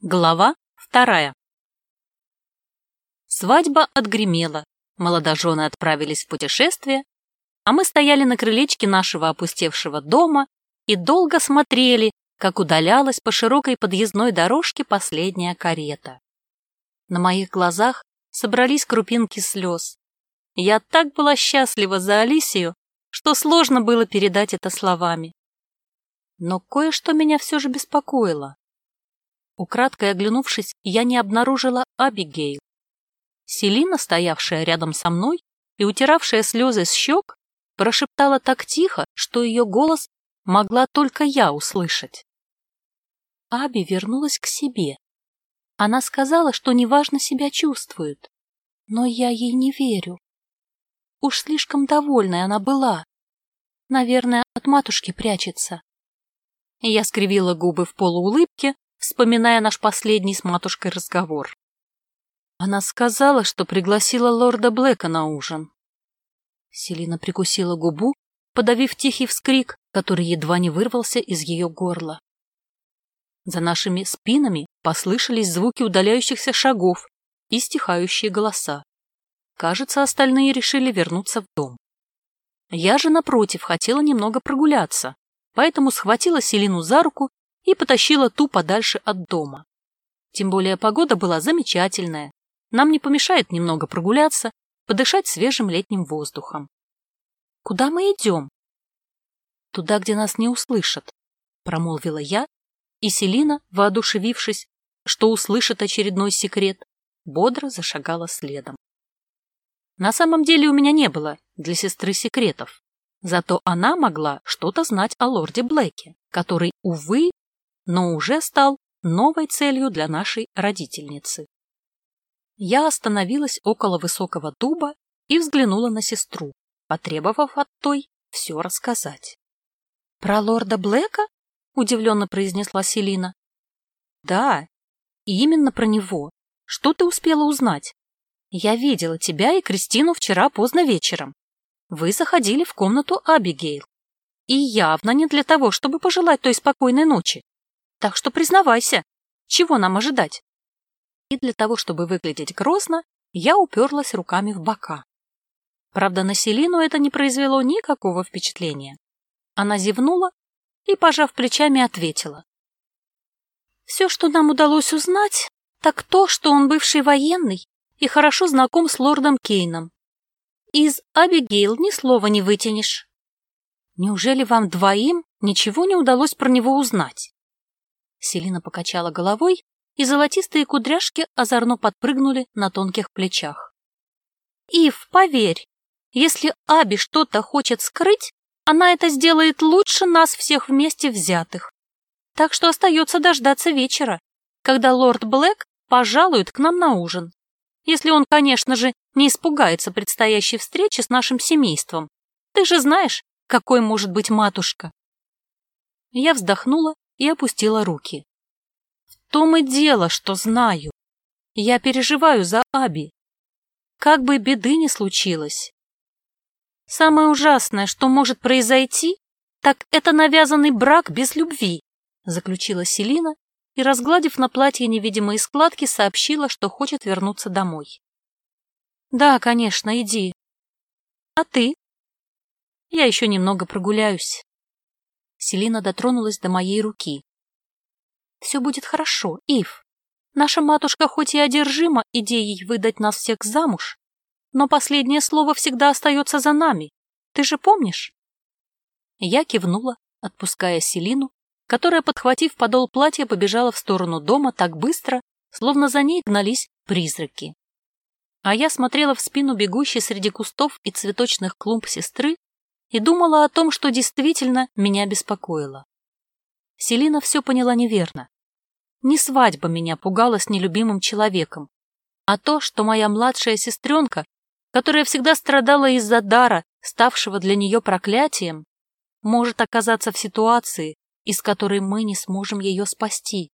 Глава 2. Свадьба отгремела, молодожены отправились в путешествие, а мы стояли на крылечке нашего опустевшего дома и долго смотрели, как удалялась по широкой подъездной дорожке последняя карета. На моих глазах собрались крупинки слез. Я так была счастлива за Алисию, что сложно было передать это словами. Но кое-что меня все же беспокоило. Украдкой оглянувшись, я не обнаружила Абигейл. Селина, стоявшая рядом со мной и утиравшая слезы с щек, прошептала так тихо, что ее голос могла только я услышать. Аби вернулась к себе. Она сказала, что неважно себя чувствует, но я ей не верю. Уж слишком довольной она была. Наверное, от матушки прячется. Я скривила губы в полуулыбке, вспоминая наш последний с матушкой разговор. Она сказала, что пригласила лорда Блэка на ужин. Селина прикусила губу, подавив тихий вскрик, который едва не вырвался из ее горла. За нашими спинами послышались звуки удаляющихся шагов и стихающие голоса. Кажется, остальные решили вернуться в дом. Я же, напротив, хотела немного прогуляться, поэтому схватила Селину за руку и потащила ту подальше от дома. Тем более погода была замечательная. Нам не помешает немного прогуляться, подышать свежим летним воздухом. Куда мы идем? Туда, где нас не услышат, промолвила я, и Селина, воодушевившись, что услышит очередной секрет, бодро зашагала следом. На самом деле у меня не было для сестры секретов, зато она могла что-то знать о лорде Блэке, который, увы, но уже стал новой целью для нашей родительницы. Я остановилась около высокого дуба и взглянула на сестру, потребовав от той все рассказать. — Про лорда Блэка? — удивленно произнесла Селина. — Да, и именно про него. Что ты успела узнать? Я видела тебя и Кристину вчера поздно вечером. Вы заходили в комнату Абигейл. И явно не для того, чтобы пожелать той спокойной ночи. Так что признавайся, чего нам ожидать? И для того, чтобы выглядеть грозно, я уперлась руками в бока. Правда, на Селину это не произвело никакого впечатления. Она зевнула и, пожав плечами, ответила. Все, что нам удалось узнать, так то, что он бывший военный и хорошо знаком с лордом Кейном. Из Абигейл ни слова не вытянешь. Неужели вам двоим ничего не удалось про него узнать? Селина покачала головой, и золотистые кудряшки озорно подпрыгнули на тонких плечах. Ив, поверь, если Аби что-то хочет скрыть, она это сделает лучше нас всех вместе взятых. Так что остается дождаться вечера, когда лорд Блэк пожалует к нам на ужин. Если он, конечно же, не испугается предстоящей встречи с нашим семейством. Ты же знаешь, какой может быть матушка. Я вздохнула и опустила руки. В том и дело, что знаю. Я переживаю за Аби. Как бы беды ни случилось. Самое ужасное, что может произойти, так это навязанный брак без любви, заключила Селина и, разгладив на платье невидимые складки, сообщила, что хочет вернуться домой. Да, конечно, иди. А ты? Я еще немного прогуляюсь. Селина дотронулась до моей руки. Все будет хорошо, Ив. Наша матушка хоть и одержима идеей выдать нас всех замуж, но последнее слово всегда остается за нами. Ты же помнишь? Я кивнула, отпуская Селину, которая, подхватив подол платья, побежала в сторону дома так быстро, словно за ней гнались призраки. А я смотрела в спину бегущей среди кустов и цветочных клумб сестры и думала о том, что действительно меня беспокоило. Селина все поняла неверно. Не свадьба меня пугала с нелюбимым человеком, а то, что моя младшая сестренка, которая всегда страдала из-за дара, ставшего для нее проклятием, может оказаться в ситуации, из которой мы не сможем ее спасти.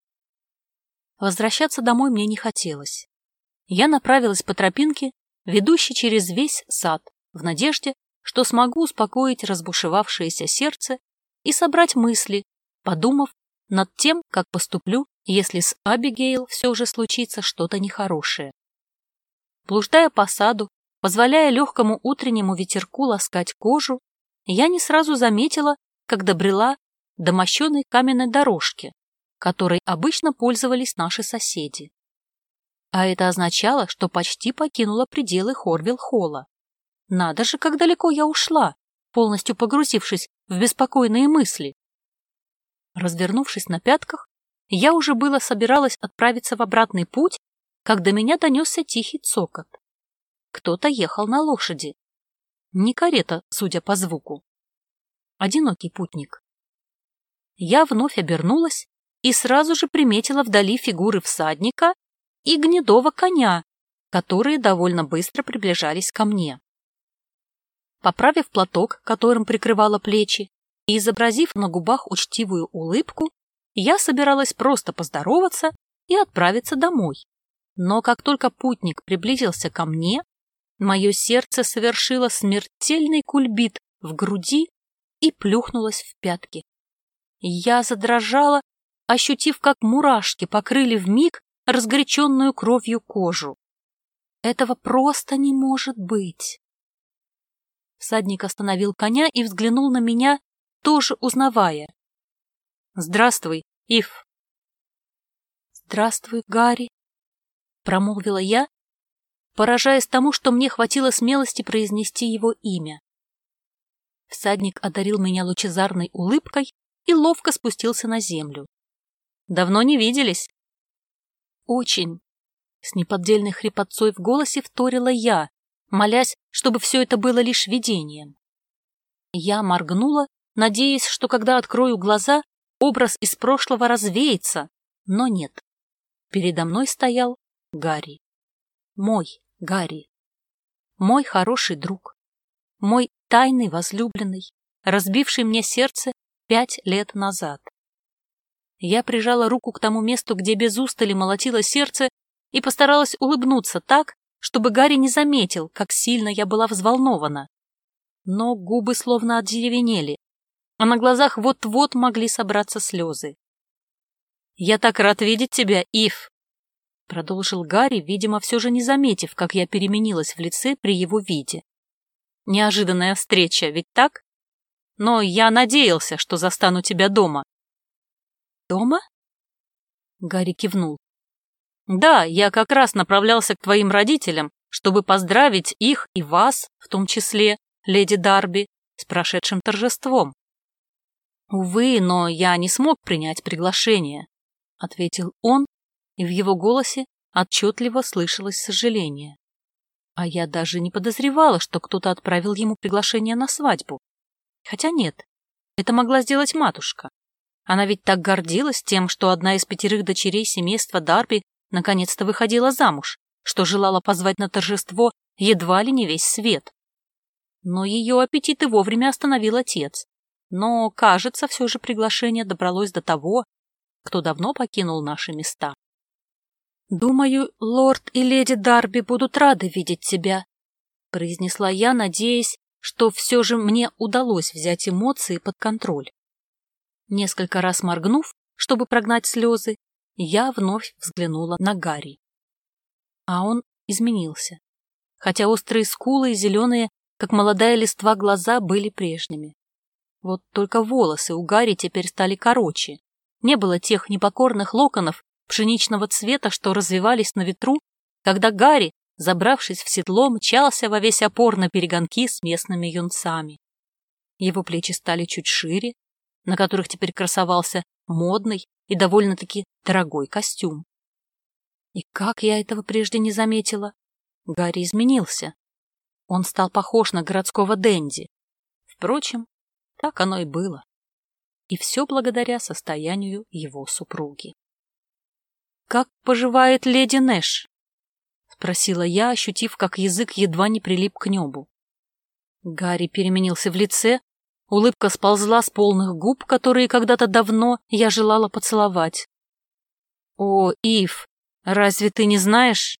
Возвращаться домой мне не хотелось. Я направилась по тропинке, ведущей через весь сад, в надежде, что смогу успокоить разбушевавшееся сердце и собрать мысли, подумав, над тем, как поступлю, если с Абигейл все же случится что-то нехорошее. Блуждая по саду, позволяя легкому утреннему ветерку ласкать кожу, я не сразу заметила, как добрела до мощеной каменной дорожки, которой обычно пользовались наши соседи. А это означало, что почти покинула пределы Хорвилл-холла. Надо же, как далеко я ушла, полностью погрузившись в беспокойные мысли. Развернувшись на пятках, я уже было собиралась отправиться в обратный путь, как до меня донесся тихий цокот. Кто-то ехал на лошади. Не карета, судя по звуку. Одинокий путник. Я вновь обернулась и сразу же приметила вдали фигуры всадника и гнедого коня, которые довольно быстро приближались ко мне. Поправив платок, которым прикрывала плечи, и изобразив на губах учтивую улыбку, я собиралась просто поздороваться и отправиться домой. Но как только путник приблизился ко мне, мое сердце совершило смертельный кульбит в груди и плюхнулось в пятки. Я задрожала, ощутив, как мурашки покрыли вмиг разгоряченную кровью кожу. Этого просто не может быть. Всадник остановил коня и взглянул на меня, тоже узнавая. «Здравствуй, Ив». «Здравствуй, Гарри», — промолвила я, поражаясь тому, что мне хватило смелости произнести его имя. Всадник одарил меня лучезарной улыбкой и ловко спустился на землю. «Давно не виделись?» «Очень», — с неподдельной хрипотцой в голосе вторила я, молясь, чтобы все это было лишь видением. Я моргнула, надеясь, что когда открою глаза, образ из прошлого развеется, но нет. Передо мной стоял Гарри. Мой Гарри. Мой хороший друг. Мой тайный возлюбленный, разбивший мне сердце 5 лет назад. Я прижала руку к тому месту, где без устали молотило сердце, и постаралась улыбнуться так, чтобы Гарри не заметил, как сильно я была взволнована. Но губы словно одеревенели, а на глазах вот-вот могли собраться слезы. «Я так рад видеть тебя, Ив!» — продолжил Гарри, видимо, все же не заметив, как я переменилась в лице при его виде. «Неожиданная встреча, ведь так? Но я надеялся, что застану тебя дома». «Дома?» — Гарри кивнул. «Да, я как раз направлялся к твоим родителям, чтобы поздравить их и вас, в том числе, леди Дарби, с прошедшим торжеством». «Увы, но я не смог принять приглашение», — ответил он, и в его голосе отчетливо слышалось сожаление. А я даже не подозревала, что кто-то отправил ему приглашение на свадьбу. Хотя нет, это могла сделать матушка. Она ведь так гордилась тем, что одна из 5 дочерей семейства Дарби наконец-то выходила замуж, что желала позвать на торжество едва ли не весь свет. Но ее аппетиты вовремя остановил отец. Но, кажется, все же приглашение добралось до того, кто давно покинул наши места. «Думаю, лорд и леди Дарби будут рады видеть тебя», — произнесла я, надеясь, что все же мне удалось взять эмоции под контроль. Несколько раз моргнув, чтобы прогнать слезы, я вновь взглянула на Гарри. А он изменился, хотя острые скулы и зеленые, как молодая листва, глаза были прежними. Вот только волосы у Гарри теперь стали короче. Не было тех непокорных локонов пшеничного цвета, что развивались на ветру, когда Гарри, забравшись в седло, мчался во весь опор на перегонки с местными юнцами. Его плечи стали чуть шире, на которых теперь красовался модный и довольно-таки дорогой костюм. И как я этого прежде не заметила? Гарри изменился. Он стал похож на городского денди. Впрочем, так оно и было. И все благодаря состоянию его супруги. «Как поживает леди Нэш?» — спросила я, ощутив, как язык едва не прилип к небу. Гарри переменился в лице, улыбка сползла с полных губ, которые когда-то давно я желала поцеловать. «О, Ив, разве ты не знаешь?»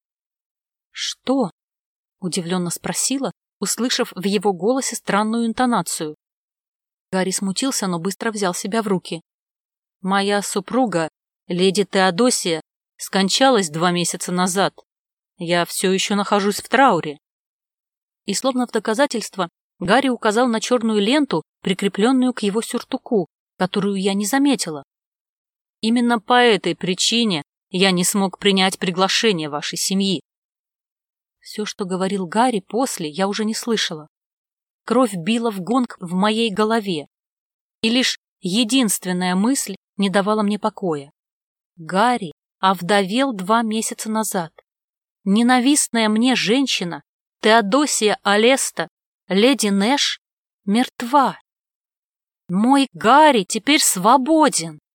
«Что?» — удивленно спросила, услышав в его голосе странную интонацию. Гарри смутился, но быстро взял себя в руки. Моя супруга, леди Теодосия, скончалась 2 месяца назад. Я все еще нахожусь в трауре. И словно в доказательство Гарри указал на черную ленту, прикрепленную к его сюртуку, которую я не заметила. Именно по этой причине я не смог принять приглашение вашей семьи. Все, что говорил Гарри после, я уже не слышала. Кровь била в гонг в моей голове. И лишь единственная мысль не давала мне покоя. Гарри овдовел 2 месяца назад. Ненавистная мне женщина, Теодосия Алеста, леди Нэш, мертва. Мой Гарри теперь свободен.